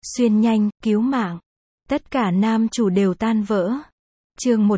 xuyên nhanh, cứu mạng. Tất cả nam chủ đều tan vỡ. Chương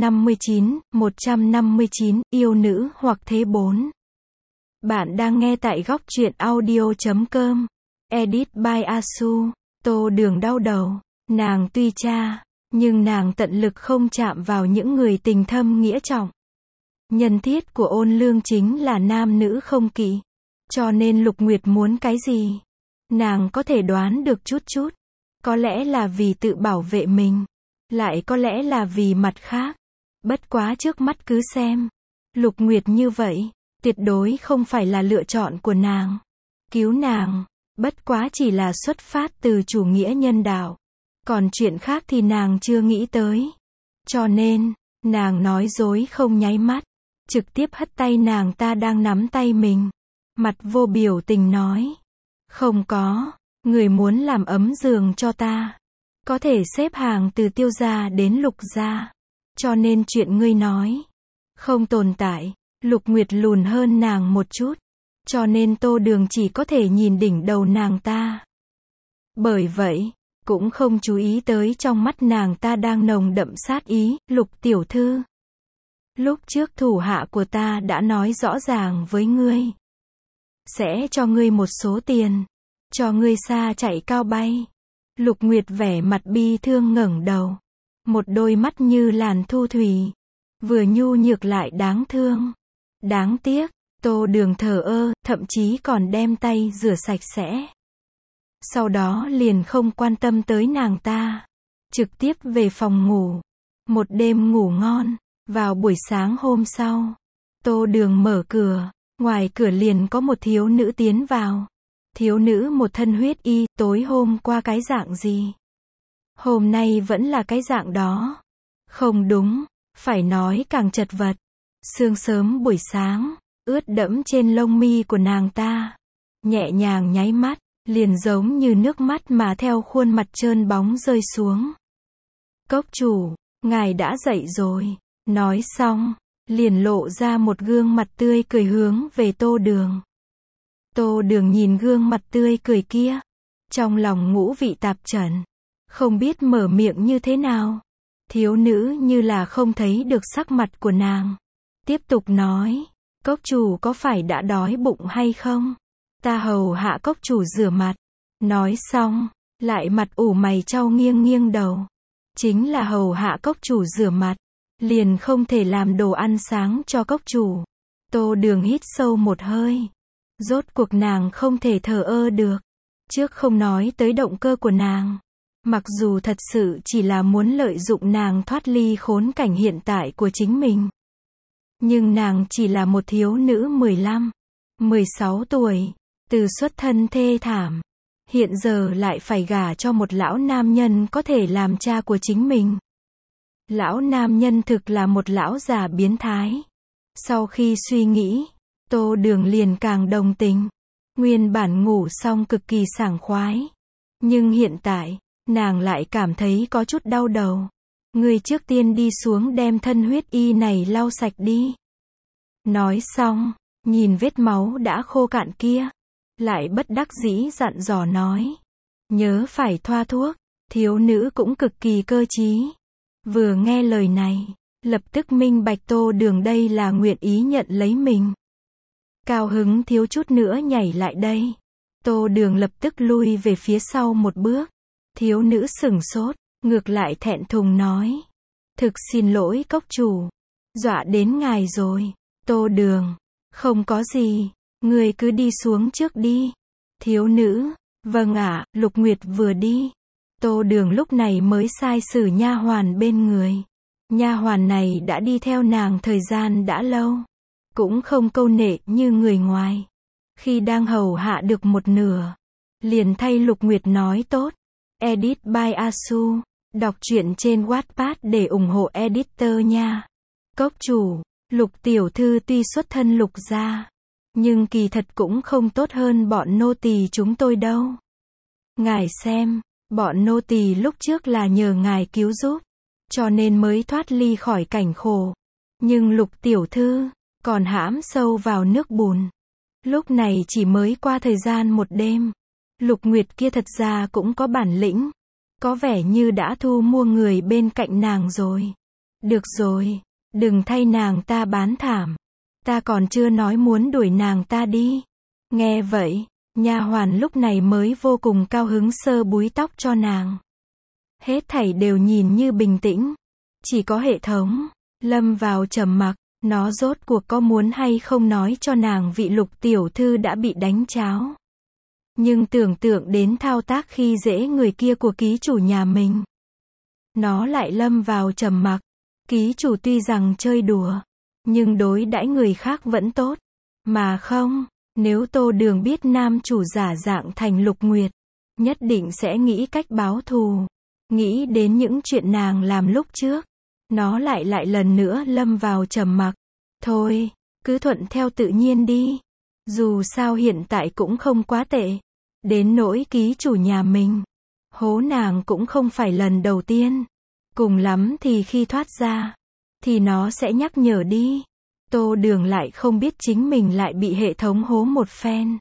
159, yêu nữ hoặc thế 4. Bạn đang nghe tại góc truyện audio.com. Edit by Asu. Tô Đường đau đầu. Nàng tuy cha, nhưng nàng tận lực không chạm vào những người tình thâm nghĩa trọng. Nhân thiết của Ôn Lương chính là nam nữ không kỵ. Cho nên Lục Nguyệt muốn cái gì? Nàng có thể đoán được chút chút. Có lẽ là vì tự bảo vệ mình. Lại có lẽ là vì mặt khác. Bất quá trước mắt cứ xem. Lục Nguyệt như vậy, tuyệt đối không phải là lựa chọn của nàng. Cứu nàng, bất quá chỉ là xuất phát từ chủ nghĩa nhân đạo. Còn chuyện khác thì nàng chưa nghĩ tới. Cho nên, nàng nói dối không nháy mắt. Trực tiếp hất tay nàng ta đang nắm tay mình. Mặt vô biểu tình nói. Không có, người muốn làm ấm giường cho ta. Có thể xếp hàng từ Tiêu gia đến Lục gia. Cho nên chuyện ngươi nói không tồn tại. Lục Nguyệt lùn hơn nàng một chút. Cho nên Tô Đường chỉ có thể nhìn đỉnh đầu nàng ta. Bởi vậy, cũng không chú ý tới trong mắt nàng ta đang nồng đậm sát ý. Lục tiểu thư, lúc trước thủ hạ của ta đã nói rõ ràng với ngươi. Sẽ cho ngươi một số tiền. Cho ngươi xa chạy cao bay. Lục Nguyệt vẻ mặt bi thương ngẩng đầu. Một đôi mắt như làn thu thủy. Vừa nhu nhược lại đáng thương. Đáng tiếc, Tô Đường thờ ơ, thậm chí còn đem tay rửa sạch sẽ. Sau đó liền không quan tâm tới nàng ta. Trực tiếp về phòng ngủ. Một đêm ngủ ngon. Vào buổi sáng hôm sau, Tô Đường mở cửa. Ngoài cửa liền có một thiếu nữ tiến vào. Thiếu nữ một thân huyết y, tối hôm qua cái dạng gì? Hôm nay vẫn là cái dạng đó. Không đúng, phải nói càng chật vật. Sương sớm buổi sáng, ướt đẫm trên lông mi của nàng ta. Nhẹ nhàng nháy mắt, liền giống như nước mắt mà theo khuôn mặt trơn bóng rơi xuống. Cốc chủ, ngài đã dậy rồi. Nói xong, liền lộ ra một gương mặt tươi cười hướng về Tô Đường. Tô Đường nhìn gương mặt tươi cười kia. Trong lòng ngũ vị tạp trần. Không biết mở miệng như thế nào. Thiếu nữ như là không thấy được sắc mặt của nàng. Tiếp tục nói. Cốc chủ có phải đã đói bụng hay không? Ta hầu hạ cốc chủ rửa mặt. Nói xong, lại mặt ủ mày chau nghiêng nghiêng đầu. Chính là hầu hạ cốc chủ rửa mặt. Liền không thể làm đồ ăn sáng cho cốc chủ. Tô Đường hít sâu một hơi. Rốt cuộc nàng không thể thờ ơ được. Trước không nói tới động cơ của nàng. Mặc dù thật sự chỉ là muốn lợi dụng nàng thoát ly khốn cảnh hiện tại của chính mình. Nhưng nàng chỉ là một thiếu nữ 15, 16 tuổi. Từ xuất thân thê thảm. Hiện giờ lại phải gả cho một lão nam nhân có thể làm cha của chính mình. Lão nam nhân thực là một lão già biến thái. Sau khi suy nghĩ, Tô Đường liền càng đồng tình. Nguyên bản ngủ xong cực kỳ sảng khoái. Nhưng hiện tại, nàng lại cảm thấy có chút đau đầu. Ngươi trước tiên đi xuống đem thân huyết y này lau sạch đi. Nói xong, nhìn vết máu đã khô cạn kia. Lại bất đắc dĩ dặn dò nói. Nhớ phải thoa thuốc. Thiếu nữ cũng cực kỳ cơ trí. Vừa nghe lời này, lập tức minh bạch Tô Đường đây là nguyện ý nhận lấy mình. Cao hứng thiếu chút nữa nhảy lại đây. Tô Đường lập tức lui về phía sau một bước. Thiếu nữ sửng sốt, ngược lại thẹn thùng nói. Thực xin lỗi cốc chủ. Dọa đến ngài rồi. Tô Đường, không có gì. Người cứ đi xuống trước đi. Thiếu nữ, vâng ạ. Lục Nguyệt vừa đi. Tô Đường lúc này mới sai sử nha hoàn bên người. Nha hoàn này đã đi theo nàng thời gian đã lâu. Cũng không câu nệ như người ngoài. Khi đang hầu hạ được một nửa, liền thay Lục Nguyệt nói tốt. Edit by Asu. Đọc truyện trên Wattpad để ủng hộ editor nha. Cốc chủ, Lục tiểu thư tuy xuất thân Lục gia, nhưng kỳ thật cũng không tốt hơn bọn nô tỳ chúng tôi đâu. Ngài xem, bọn nô tỳ lúc trước là nhờ ngài cứu giúp, cho nên mới thoát ly khỏi cảnh khổ. Nhưng Lục tiểu thư còn hãm sâu vào nước bùn. Lúc này chỉ mới qua thời gian một đêm, Lục Nguyệt kia thật ra cũng có bản lĩnh. Có vẻ như đã thu mua người bên cạnh nàng rồi. Được rồi, đừng thay nàng ta bán thảm. Ta còn chưa nói muốn đuổi nàng ta đi. Nghe vậy, nha hoàn lúc này mới vô cùng cao hứng sơ búi tóc cho nàng. Hết thảy đều nhìn như bình tĩnh. Chỉ có hệ thống lâm vào trầm mặc, nó rốt cuộc có muốn hay không nói cho nàng vị Lục tiểu thư đã bị đánh cháo. Nhưng tưởng tượng đến thao tác khi dễ người kia của ký chủ nhà mình, nó lại lâm vào trầm mặc. Ký chủ tuy rằng chơi đùa, nhưng đối đãi người khác vẫn tốt. Mà không, nếu Tô Đường biết nam chủ giả dạng thành Lục Nguyệt, nhất định sẽ nghĩ cách báo thù. Nghĩ đến những chuyện nàng làm lúc trước, nó lại lần nữa lâm vào trầm mặc. Thôi, cứ thuận theo tự nhiên đi. Dù sao hiện tại cũng không quá tệ. Đến nỗi ký chủ nhà mình, hố nàng cũng không phải lần đầu tiên. Cùng lắm thì khi thoát ra, thì nó sẽ nhắc nhở đi. Tô Đường lại không biết chính mình lại bị hệ thống hố một phen.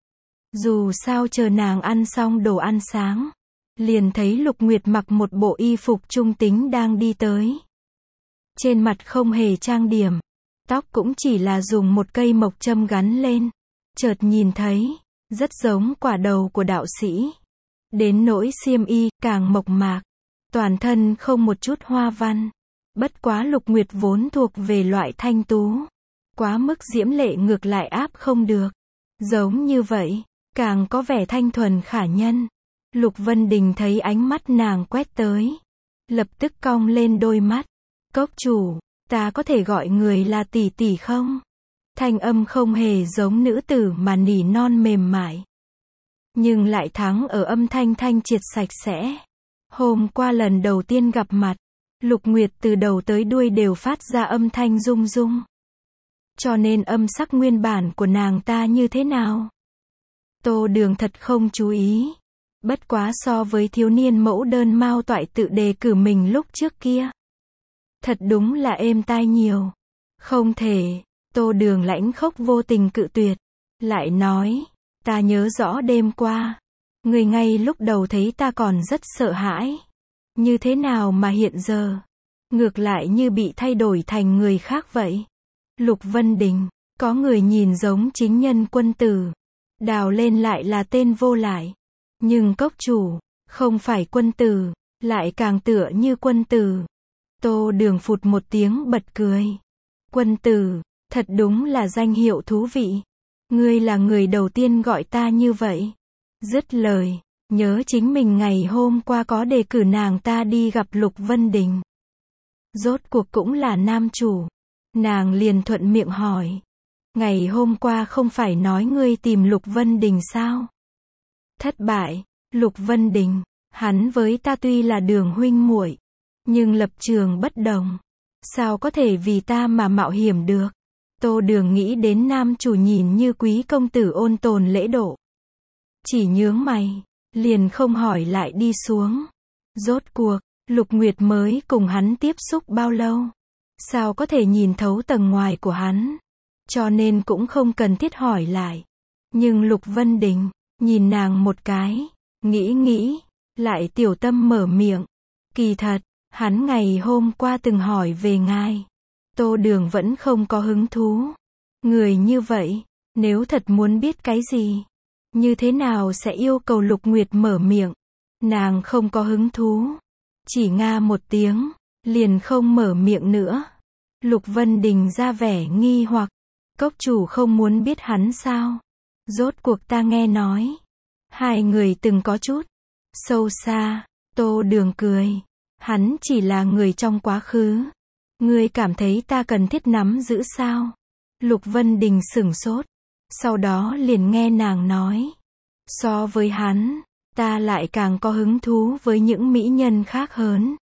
Dù sao chờ nàng ăn xong đồ ăn sáng, liền thấy Lục Nguyệt mặc một bộ y phục trung tính đang đi tới. Trên mặt không hề trang điểm, tóc cũng chỉ là dùng một cây mộc châm gắn lên. Chợt nhìn thấy, rất giống quả đầu của đạo sĩ. Đến nỗi xiêm y, càng mộc mạc, toàn thân không một chút hoa văn. Bất quá Lục Nguyệt vốn thuộc về loại thanh tú, quá mức diễm lệ ngược lại áp không được. Giống như vậy, càng có vẻ thanh thuần khả nhân. Lục Vân Đình thấy ánh mắt nàng quét tới, lập tức cong lên đôi mắt. Cốc chủ, ta có thể gọi người là tỷ tỷ không? Thanh âm không hề giống nữ tử mà nỉ non mềm mại, nhưng lại thắng ở âm thanh thanh triệt sạch sẽ. Hôm qua lần đầu tiên gặp mặt, Lục Nguyệt từ đầu tới đuôi đều phát ra âm thanh rung rung. Cho nên âm sắc nguyên bản của nàng ta như thế nào? Tô Đường thật không chú ý. Bất quá so với thiếu niên mẫu đơn Mao Toại tự đề cử mình lúc trước kia, thật đúng là êm tai nhiều. Không thể, Tô Đường lãnh khốc vô tình cự tuyệt. Lại nói, ta nhớ rõ đêm qua, người ngay lúc đầu thấy ta còn rất sợ hãi. Như thế nào mà hiện giờ, ngược lại như bị thay đổi thành người khác vậy? Lục Vân Đình, có người nhìn giống chính nhân quân tử, đào lên lại là tên vô lại. Nhưng cốc chủ, không phải quân tử, lại càng tựa như quân tử. Tô Đường phụt một tiếng bật cười. Quân tử, thật đúng là danh hiệu thú vị. Ngươi là người đầu tiên gọi ta như vậy. Dứt lời, nhớ chính mình ngày hôm qua có đề cử nàng ta đi gặp Lục Vân Đình. Rốt cuộc cũng là nam chủ. Nàng liền thuận miệng hỏi. Ngày hôm qua không phải nói ngươi tìm Lục Vân Đình sao? Thất bại. Lục Vân Đình, hắn với ta tuy là Đường huynh muội, nhưng lập trường bất đồng. Sao có thể vì ta mà mạo hiểm được? Tô Đường nghĩ đến nam chủ nhìn như quý công tử ôn tồn lễ độ, chỉ nhướng mày, liền không hỏi lại đi xuống. Rốt cuộc, Lục Nguyệt mới cùng hắn tiếp xúc bao lâu? Sao có thể nhìn thấu tầng ngoài của hắn? Cho nên cũng không cần thiết hỏi lại. Nhưng Lục Vân Đình, nhìn nàng một cái, nghĩ, lại tiểu tâm mở miệng. Kỳ thật, hắn ngày hôm qua từng hỏi về ngài. Tô Đường vẫn không có hứng thú. Người như vậy, nếu thật muốn biết cái gì, như thế nào sẽ yêu cầu Lục Nguyệt mở miệng? Nàng không có hứng thú, chỉ nga một tiếng, liền không mở miệng nữa. Lục Vân Đình ra vẻ nghi hoặc. Cốc chủ không muốn biết hắn sao? Rốt cuộc ta nghe nói, hai người từng có chút sâu xa. Tô Đường cười. Hắn chỉ là người trong quá khứ. Ngươi cảm thấy ta cần thiết nắm giữ sao? Lục Vân Đình sửng sốt. Sau đó liền nghe nàng nói. So với hắn, ta lại càng có hứng thú với những mỹ nhân khác hơn.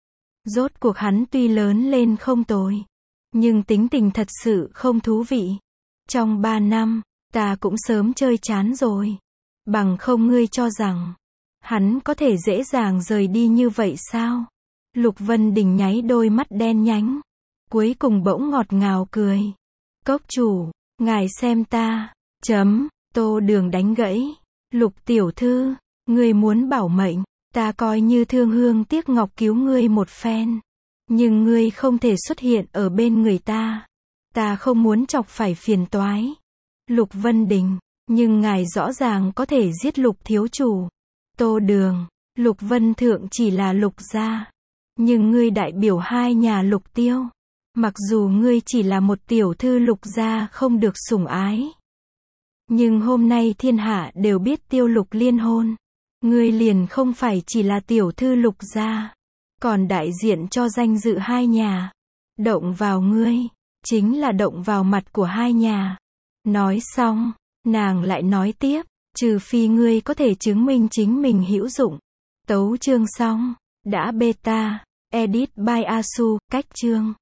Rốt cuộc hắn tuy lớn lên không tồi, nhưng tính tình thật sự không thú vị. Trong 3 năm, ta cũng sớm chơi chán rồi. Bằng không ngươi cho rằng hắn có thể dễ dàng rời đi như vậy sao? Lục Vân Đình nháy đôi mắt đen nhánh, cuối cùng bỗng ngọt ngào cười. Cốc chủ, ngài xem ta. Tô Đường đánh gãy. Lục tiểu thư, ngươi muốn bảo mệnh, ta coi như thương hương tiếc ngọc cứu ngươi một phen. Nhưng ngươi không thể xuất hiện ở bên người ta. Ta không muốn chọc phải phiền toái. Lục Vân Đình, nhưng ngài rõ ràng có thể giết Lục thiếu chủ. Tô Đường, Lục Vân Thượng chỉ là Lục gia. Nhưng ngươi đại biểu hai nhà Lục Tiêu. Mặc dù ngươi chỉ là một tiểu thư Lục gia không được sủng ái. Nhưng hôm nay thiên hạ đều biết Tiêu Lục liên hôn. Ngươi liền không phải chỉ là tiểu thư Lục gia, còn đại diện cho danh dự hai nhà. Động vào ngươi, chính là động vào mặt của hai nhà. Nói xong, nàng lại nói tiếp, trừ phi ngươi có thể chứng minh chính mình hữu dụng. Tấu chương xong, đã beta, edit by Asu, cách chương.